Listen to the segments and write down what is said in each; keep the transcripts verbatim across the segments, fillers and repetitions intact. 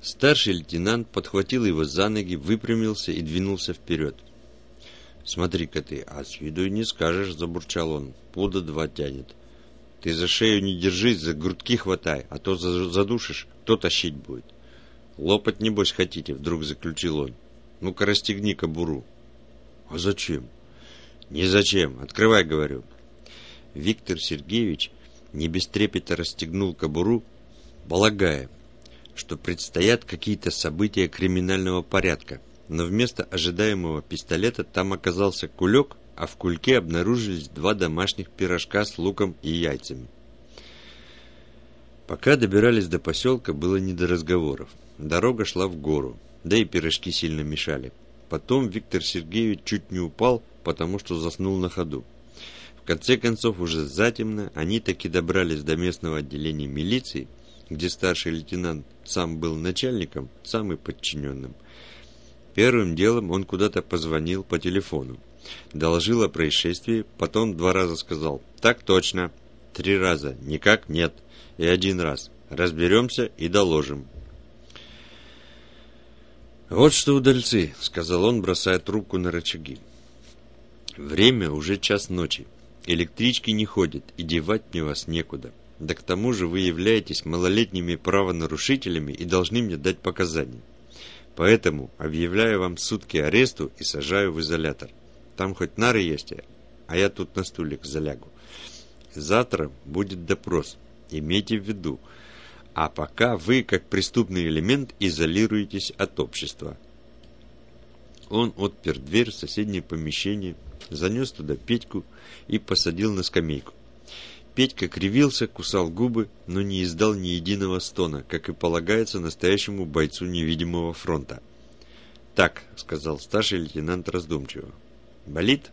Старший лейтенант подхватил его за ноги, выпрямился и двинулся вперед. «Смотри-ка ты, а с виду и не скажешь», — забурчал он. «Пуда два тянет. Ты за шею не держись, за грудки хватай, а то задушишь, кто тащить будет». «Лопать, небось, хотите?» — вдруг заключил он. «Ну-ка, расстегни кобуру». «А зачем?» «Не зачем. Открывай, говорю». Виктор Сергеевич не без трепета расстегнул кобуру, полагая, что предстоят какие-то события криминального порядка, но вместо ожидаемого пистолета там оказался кулек, а в кульке обнаружились два домашних пирожка с луком и яйцами. Пока добирались до поселка, было не до разговоров. Дорога шла в гору, да и пирожки сильно мешали. Потом Виктор Сергеевич чуть не упал, потому что заснул на ходу. В конце концов, уже затемно, они таки добрались до местного отделения милиции, где старший лейтенант сам был начальником, сам и подчиненным. Первым делом он куда-то позвонил по телефону, доложил о происшествии, потом два раза сказал «Так точно», три раза «Никак нет» и один раз «Разберемся и доложим». «Вот что, удальцы», — сказал он, бросая трубку на рычаги. «Время уже час ночи, электрички не ходят, и девать мне вас некуда. Да к тому же вы являетесь малолетними правонарушителями и должны мне дать показания. Поэтому объявляю вам сутки аресту и сажаю в изолятор. Там хоть нары есть, а я тут на стулик залягу. Завтра будет допрос, имейте в виду. А пока вы, как преступный элемент, изолируетесь от общества». Он отпер дверь в соседнее помещение, занес туда Петьку и посадил на скамейку. Петька кривился, кусал губы, но не издал ни единого стона, как и полагается настоящему бойцу невидимого фронта. «Так», — сказал старший лейтенант раздумчиво. «Болит?»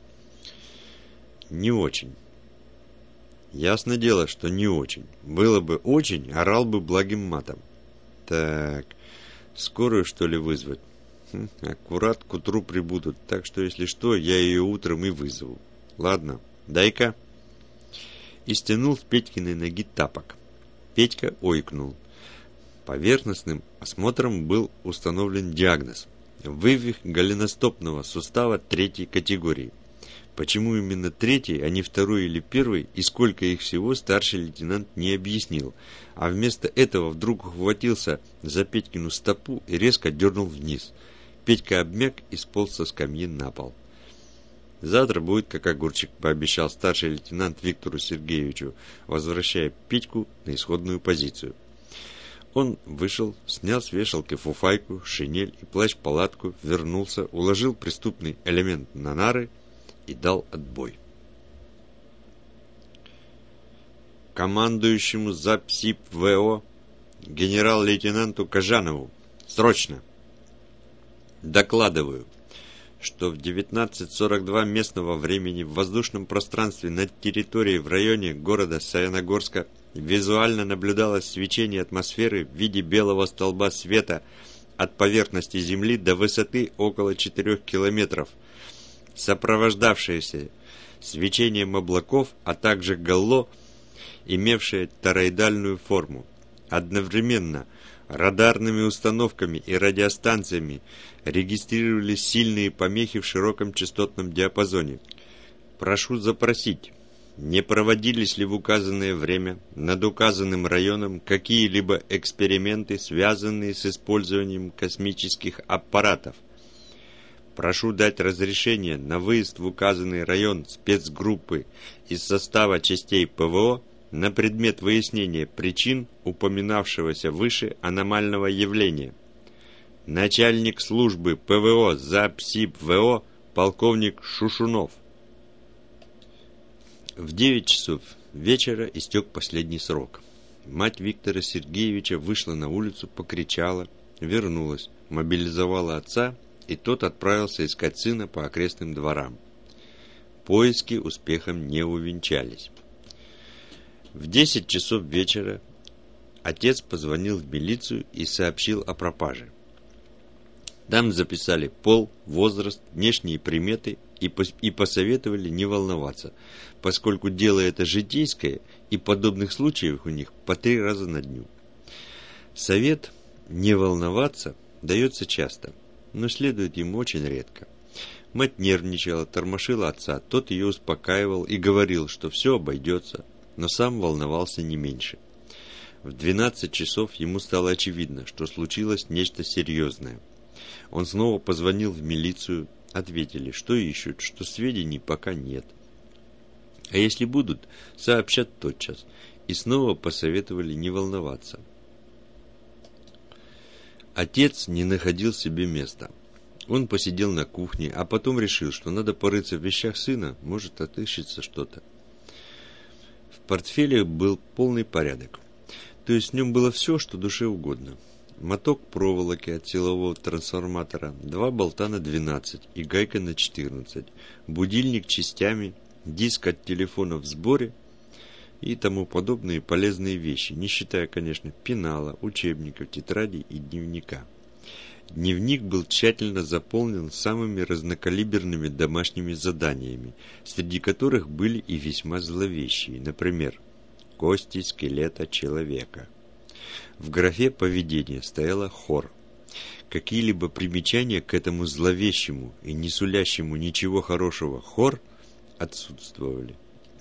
«Не очень». «Ясно дело, что не очень. Было бы очень, орал бы благим матом». «Так, скорую, что ли, вызвать?» хм, «Аккурат к утру прибудут, так что, если что, я ее утром и вызову. Ладно, дай-ка». И стянул с Петькиной ноги тапок. Петька ойкнул. Поверхностным осмотром был установлен диагноз – вывих голеностопного сустава третьей категории. Почему именно третий, а не второй или первый, и сколько их всего, старший лейтенант не объяснил, а вместо этого вдруг ухватился за Петькину стопу и резко дернул вниз. Петька обмяк и сполз со скамьи на пол. «Завтра будет как огурчик», — пообещал старший лейтенант Виктору Сергеевичу, возвращая Петьку на исходную позицию. Он вышел, снял с вешалки фуфайку, шинель и плащ-палатку, вернулся, уложил преступный элемент на нары и дал отбой. «Командующему ЗАПСИП-ВО генерал-лейтенанту Кожанову срочно! Докладываю, что в девятнадцать сорок два местного времени в воздушном пространстве над территорией в районе города Саяногорска визуально наблюдалось свечение атмосферы в виде белого столба света от поверхности Земли до высоты около четырёх километров, сопровождавшееся свечением облаков, а также галло, имевшее тороидальную форму. Одновременно радарными установками и радиостанциями регистрировались сильные помехи в широком частотном диапазоне. Прошу запросить, не проводились ли в указанное время над указанным районом какие-либо эксперименты, связанные с использованием космических аппаратов. Прошу дать разрешение на выезд в указанный район спецгруппы из состава частей ПВО на предмет выяснения причин упоминавшегося выше аномального явления. Начальник службы ПВО ЗАПСИП-ВО полковник Шушунов. В девять часов вечера истек последний срок. Мать Виктора Сергеевича вышла на улицу, покричала, вернулась, мобилизовала отца, и тот отправился искать сына по окрестным дворам. Поиски успехом не увенчались. В десять часов вечера отец позвонил в милицию и сообщил о пропаже. Там записали пол, возраст, внешние приметы и, пос- и посоветовали не волноваться, поскольку дело это житейское и подобных случаев у них по три раза на дню. Совет Не волноваться дается часто, но следует ему очень редко. Мать нервничала, тормошила отца, тот ее успокаивал и говорил, что все обойдется, но сам волновался не меньше. В двенадцать часов ему стало очевидно, что случилось нечто серьезное. Он снова позвонил в милицию, ответили, что ищут, что сведений пока нет. А если будут, сообщат тотчас, и снова посоветовали не волноваться. Отец не находил себе места. Он посидел на кухне, а потом решил, что надо порыться в вещах сына, может отыщется что-то. В портфеле был полный порядок. То есть в нем было все, что душе угодно. Моток проволоки от силового трансформатора, два болта на двенадцать и гайка на четырнадцать, будильник частями, диск от телефона в сборе и тому подобные полезные вещи, не считая, конечно, пенала, учебников, тетрадей и дневника. Дневник был тщательно заполнен самыми разнокалиберными домашними заданиями, среди которых были и весьма зловещие, например, кости скелета человека. В графе «Поведение» стояло «хор». Какие-либо примечания к этому зловещему и не сулящему ничего хорошего «хор» отсутствовали.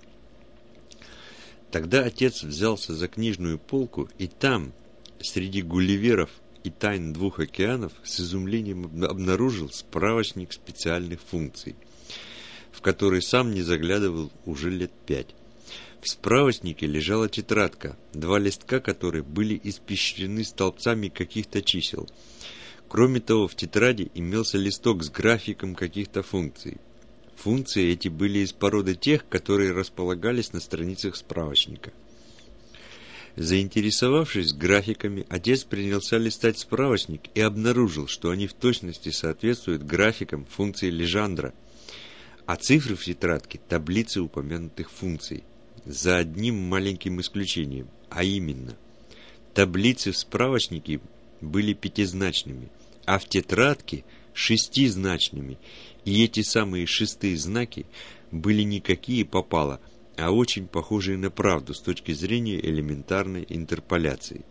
Тогда отец взялся за книжную полку, и там, среди гулливеров и тайн двух океанов, с изумлением обнаружил справочник специальных функций, в который сам не заглядывал уже лет пять. В справочнике лежала тетрадка, два листка которой были испещрены столбцами каких-то чисел. Кроме того, в тетради имелся листок с графиком каких-то функций. Функции эти были из породы тех, которые располагались на страницах справочника. Заинтересовавшись графиками, отец принялся листать справочник и обнаружил, что они в точности соответствуют графикам функции Лежандра, а цифры в тетрадке – таблицы упомянутых функций. За одним маленьким исключением, а именно, таблицы в справочнике были пятизначными, а в тетрадке шестизначными, и эти самые шестые знаки были никакие попало, а очень похожие на правду с точки зрения элементарной интерполяции.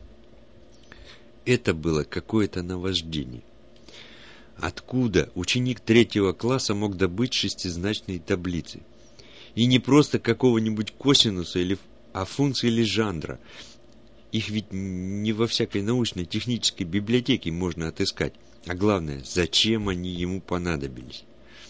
Это было какое-то наваждение. Откуда ученик третьего класса мог добыть шестизначные таблицы? И не просто какого-нибудь косинуса, или, а функции Лежандра. Их ведь не во всякой научно-технической библиотеке можно отыскать. А главное, зачем они ему понадобились?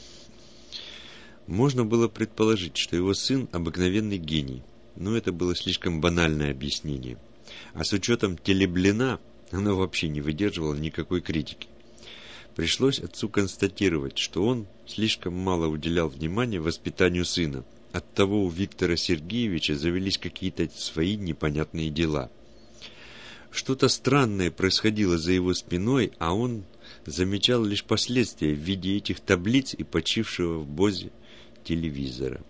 Можно было предположить, что его сын обыкновенный гений, но это было слишком банальное объяснение. А с учетом телеблина, оно вообще не выдерживало никакой критики. Пришлось отцу констатировать, что он слишком мало уделял внимания воспитанию сына. Оттого у Виктора Сергеевича завелись какие-то свои непонятные дела. Что-то странное происходило за его спиной, а он замечал лишь последствия в виде этих таблиц и почившего в бозе телевизора.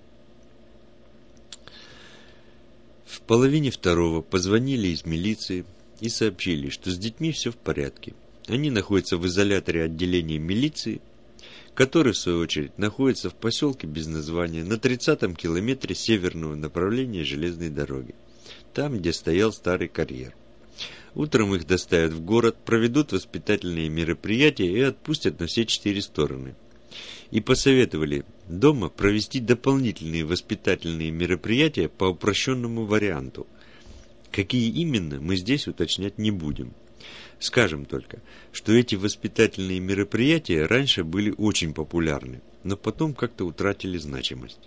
В половине второго позвонили из милиции и сообщили, что с детьми все в порядке. Они находятся в изоляторе отделения милиции, который, в свою очередь, находится в поселке без названия на тридцатом километре северного направления железной дороги, там, где стоял старый карьер. Утром их доставят в город, проведут воспитательные мероприятия и отпустят на все четыре стороны. И посоветовали дома провести дополнительные воспитательные мероприятия по упрощенному варианту. Какие именно, мы здесь уточнять не будем. Скажем только, что эти воспитательные мероприятия раньше были очень популярны, но потом как-то утратили значимость.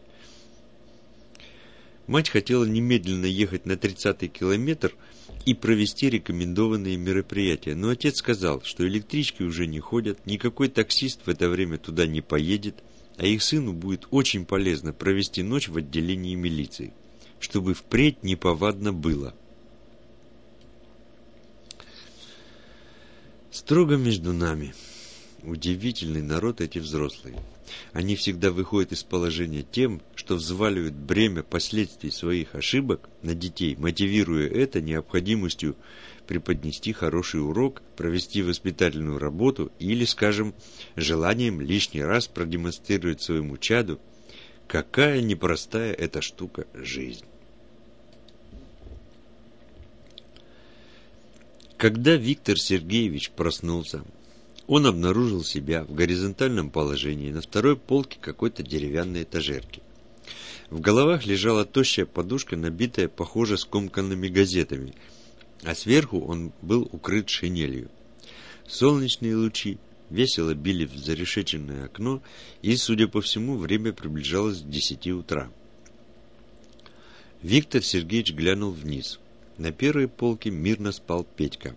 Мать хотела немедленно ехать на тридцатый километр и провести рекомендованные мероприятия, но отец сказал, что электрички уже не ходят, никакой таксист в это время туда не поедет, а их сыну будет очень полезно провести ночь в отделении милиции, чтобы впредь неповадно было. Строго между нами. Удивительный народ эти взрослые. Они всегда выходят из положения тем, что взваливают бремя последствий своих ошибок на детей, мотивируя это необходимостью преподнести хороший урок, провести воспитательную работу или, скажем, желанием лишний раз продемонстрировать своему чаду, какая непростая эта штука жизнь. Когда Виктор Сергеевич проснулся, он обнаружил себя в горизонтальном положении на второй полке какой-то деревянной этажерки. В головах лежала тощая подушка, набитая, похоже, скомканными газетами, а сверху он был укрыт шинелью. Солнечные лучи весело били в зарешеченное окно, и, судя по всему, время приближалось к десяти утра. Виктор Сергеевич глянул вниз. На первой полке мирно спал Петька.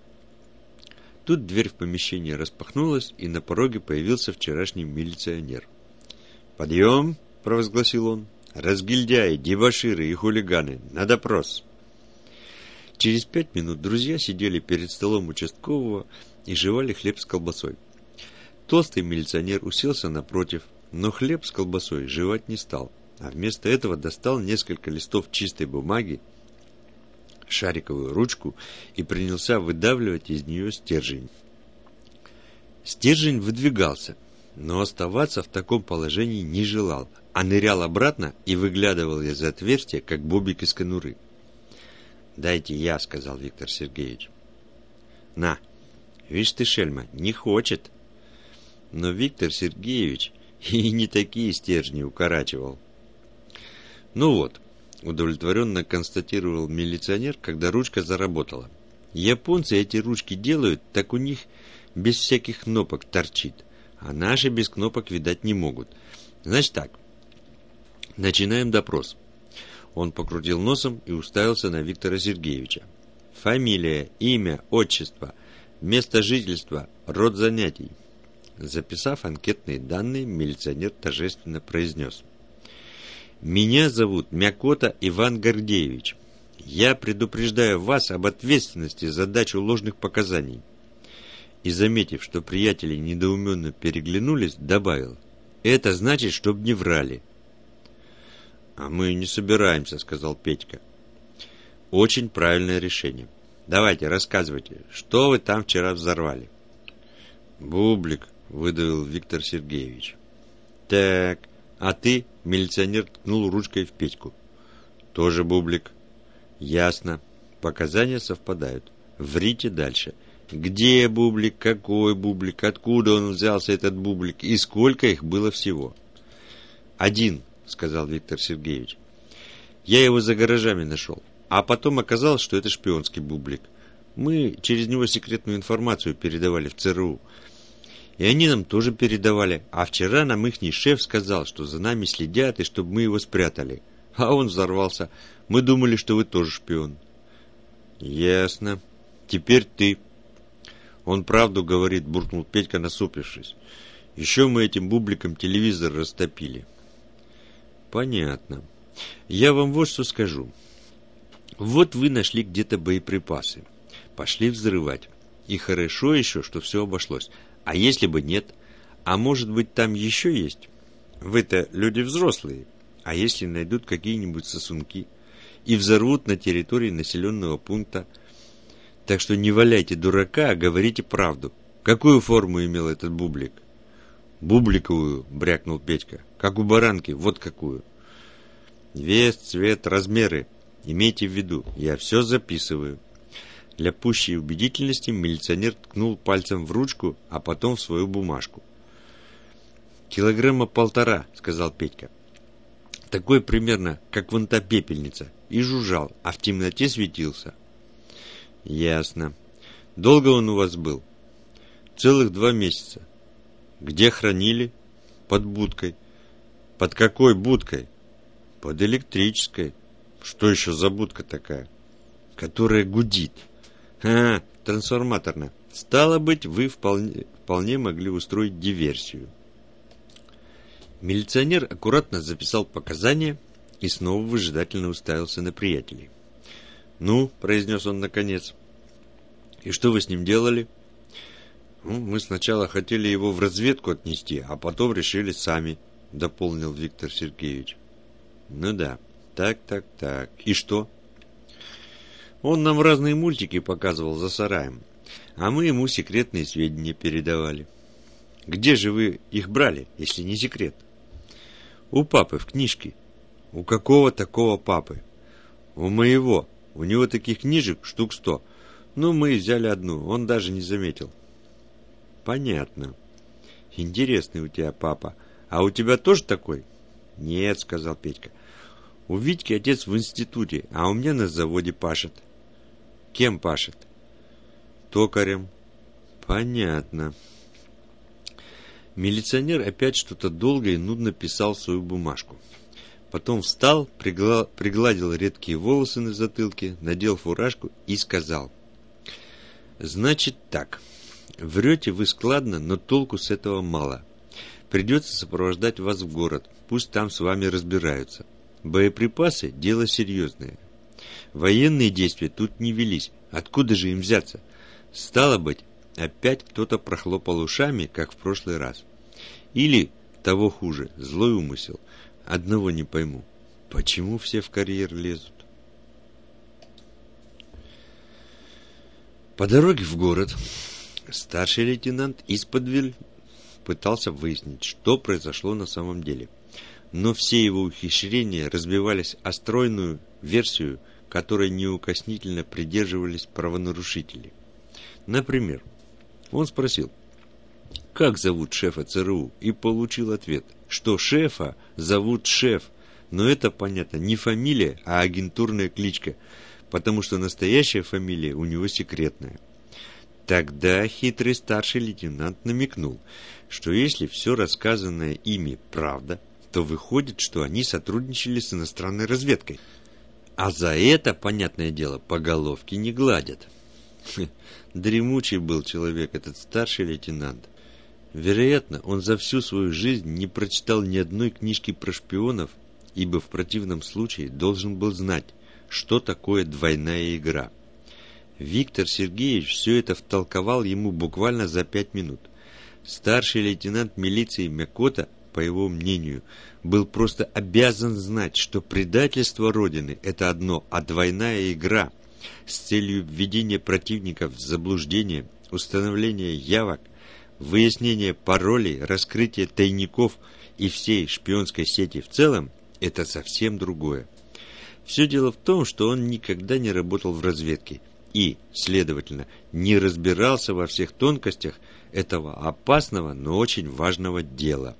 Тут дверь в помещение распахнулась, и на пороге появился вчерашний милиционер. «Подъем!» – провозгласил он. «Разгильдяи, дебоширы и хулиганы! На допрос!» Через пять минут друзья сидели перед столом участкового и жевали хлеб с колбасой. Толстый милиционер уселся напротив, но хлеб с колбасой жевать не стал, а вместо этого достал несколько листов чистой бумаги, шариковую ручку и принялся выдавливать из нее стержень. Стержень выдвигался, но оставаться в таком положении не желал, а нырял обратно и выглядывал из отверстия, как бобик из конуры. «Дайте я», — сказал Виктор Сергеевич. «На, видишь ты, шельма, не хочет». Но Виктор Сергеевич и не такие стержни укорачивал. «Ну вот», — удовлетворенно констатировал милиционер, когда ручка заработала. «Японцы эти ручки делают, так у них без всяких кнопок торчит, а наши без кнопок, видать, не могут. Значит так, начинаем допрос». Он покрутил носом и уставился на Виктора Сергеевича. «Фамилия, имя, отчество, место жительства, род занятий». Записав анкетные данные, милиционер торжественно произнес: «Меня зовут Мякота Иван Гордеевич. Я предупреждаю вас об ответственности за дачу ложных показаний». И, заметив, что приятели недоуменно переглянулись, добавил: «Это значит, чтоб не врали». «А мы не собираемся», — сказал Петька. «Очень правильное решение. Давайте, рассказывайте, что вы там вчера взорвали?» «Бублик», — выдавил Виктор Сергеевич. «Так, а ты?» — милиционер ткнул ручкой в Петьку. «Тоже бублик». «Ясно. Показания совпадают. Врите дальше. Где бублик? Какой бублик? Откуда он взялся, этот бублик? И сколько их было всего?» «Один», — сказал Виктор Сергеевич. «Я его за гаражами нашел. А потом оказалось, что это шпионский бублик. Мы через него секретную информацию передавали в ЦРУ. И они нам тоже передавали. А вчера нам ихний шеф сказал, что за нами следят и чтобы мы его спрятали. А он взорвался. Мы думали, что вы тоже шпион». «Ясно. Теперь ты». «Он правду говорит», — буркнул Петька, насупившись. «Еще мы этим бубликом телевизор растопили». «Понятно. Я вам вот что скажу. Вот вы нашли где-то боеприпасы. Пошли взрывать. И хорошо еще, что все обошлось. А если бы нет? А может быть, там еще есть? Вы-то люди взрослые. А если найдут какие-нибудь сосунки и взорвут на территории населенного пункта? Так что не валяйте дурака, а говорите правду. Какую форму имел этот бублик?» «Бубликовую», — брякнул Петька. «Как у баранки, вот какую». «Вес, цвет, размеры. Имейте в виду, я все записываю». Для пущей убедительности милиционер ткнул пальцем в ручку, а потом в свою бумажку. «Килограмма полтора», — сказал Петька. «Такой примерно, как вон та пепельница. И жужжал, а в темноте светился». «Ясно. Долго он у вас был?» «Целых два месяца». «Где хранили?» «Под будкой». «Под какой будкой?» «Под электрической». «Что еще за будка такая?» «Которая гудит». «А, трансформаторная. Стало быть, вы вполне, вполне могли устроить диверсию». Милиционер аккуратно записал показания и снова выжидательно уставился на приятелей. «Ну», — произнес он наконец, — «и что вы с ним делали?» «Ну, мы сначала хотели его в разведку отнести, а потом решили сами», — дополнил Виктор Сергеевич. «Ну да, так, так, так. И что?» «Он нам разные мультики показывал за сараем, а мы ему секретные сведения передавали». «Где же вы их брали, если не секрет?» «У папы в книжке». «У какого такого папы?» «У моего. У него таких книжек штук сто. Ну, мы взяли одну, он даже не заметил. Понятно. Интересный у тебя папа. А у тебя тоже такой? Нет, сказал Петька. У Витьки отец в институте, а у меня на заводе пашет. Кем пашет? Токарем. Понятно. Милиционер опять что-то долго и нудно писал в свою бумажку. Потом встал, пригла... пригладил редкие волосы на затылке, надел фуражку и сказал: «Значит так, врете вы складно, но толку с этого мало. Придется сопровождать вас в город, пусть там с вами разбираются. Боеприпасы – дело серьезное. Военные действия тут не велись, откуда же им взяться? Стало быть, опять кто-то прохлопал ушами, как в прошлый раз. Или, того хуже, злой умысел. Одного не пойму. Почему все в карьер лезут?» По дороге в город старший лейтенант исподволь пытался выяснить, что произошло на самом деле. Но все его ухищрения разбивались о стройную версию, которой неукоснительно придерживались правонарушители. Например, он спросил, как зовут шефа ЦРУ, и получил ответ, что шефа зовут Шеф, но это, понятно, не фамилия, а агентурная кличка, потому что настоящая фамилия у него секретная. Тогда хитрый старший лейтенант намекнул, что если все рассказанное ими правда, то выходит, что они сотрудничали с иностранной разведкой. А за это, понятное дело, по головке не гладят. Дремучий был человек этот старший лейтенант. Вероятно, он за всю свою жизнь не прочитал ни одной книжки про шпионов, ибо в противном случае должен был знать, что такое двойная игра. Виктор Сергеевич все это втолковал ему буквально за пять минут. Старший лейтенант милиции Мякота, по его мнению, был просто обязан знать, что предательство Родины – это одно, а двойная игра с целью введения противников в заблуждение, установления явок, выяснения паролей, раскрытия тайников и всей шпионской сети в целом – это совсем другое. Все дело в том, что он никогда не работал в разведке и, следовательно, не разбирался во всех тонкостях этого опасного, но очень важного дела.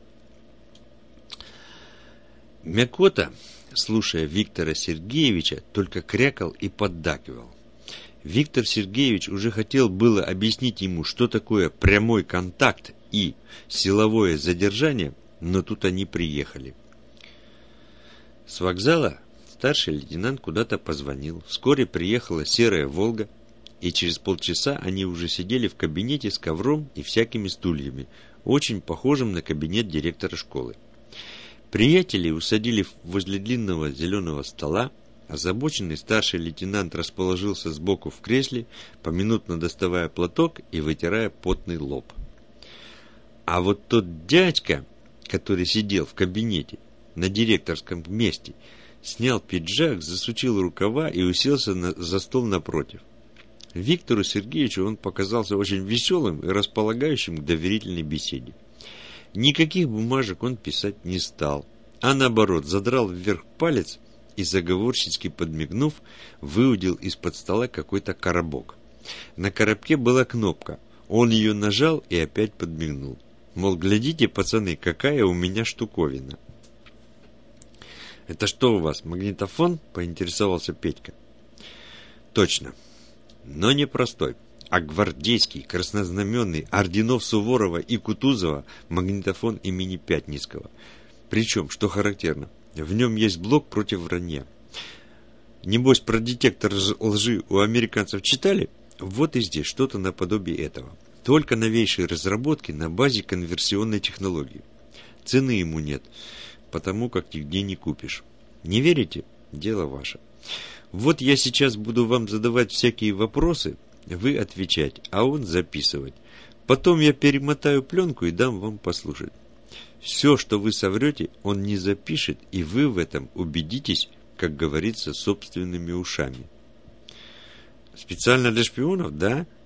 Мякота, слушая Виктора Сергеевича, только крякал и поддакивал. Виктор Сергеевич уже хотел было объяснить ему, что такое прямой контакт и силовое задержание, но тут они приехали. С вокзала старший лейтенант куда-то позвонил. Вскоре приехала серая «Волга», и через полчаса они уже сидели в кабинете с ковром и всякими стульями, очень похожим на кабинет директора школы. Приятелей усадили возле длинного зеленого стола. Озабоченный старший лейтенант расположился сбоку в кресле, поминутно доставая платок и вытирая потный лоб. А вот тот дядька, который сидел в кабинете на директорском месте, снял пиджак, засучил рукава и уселся на, за стол напротив. Виктору Сергеевичу он показался очень веселым и располагающим к доверительной беседе. Никаких бумажек он писать не стал, а наоборот задрал вверх палец и, заговорщицки подмигнув, выудил из-под стола какой-то коробок. На коробке была кнопка. Он ее нажал и опять подмигнул. Мол, глядите, пацаны, какая у меня штуковина. «Это что у вас, магнитофон?» – поинтересовался Петька. «Точно. Но не простой, а гвардейский, краснознаменный, орденов Суворова и Кутузова магнитофон имени Пятницкого. Причем, что характерно, в нем есть блок против вранья. Небось, про детектор лжи у американцев читали? Вот и здесь что-то наподобие этого. Только новейшие разработки на базе конверсионной технологии. Цены ему нет, потому как нигде не купишь. Не верите? Дело ваше. Вот я сейчас буду вам задавать всякие вопросы, вы отвечать, а он записывать. Потом я перемотаю пленку и дам вам послушать. Все, что вы соврете, он не запишет, и вы в этом убедитесь, как говорится, собственными ушами». «Специально для шпионов, да?»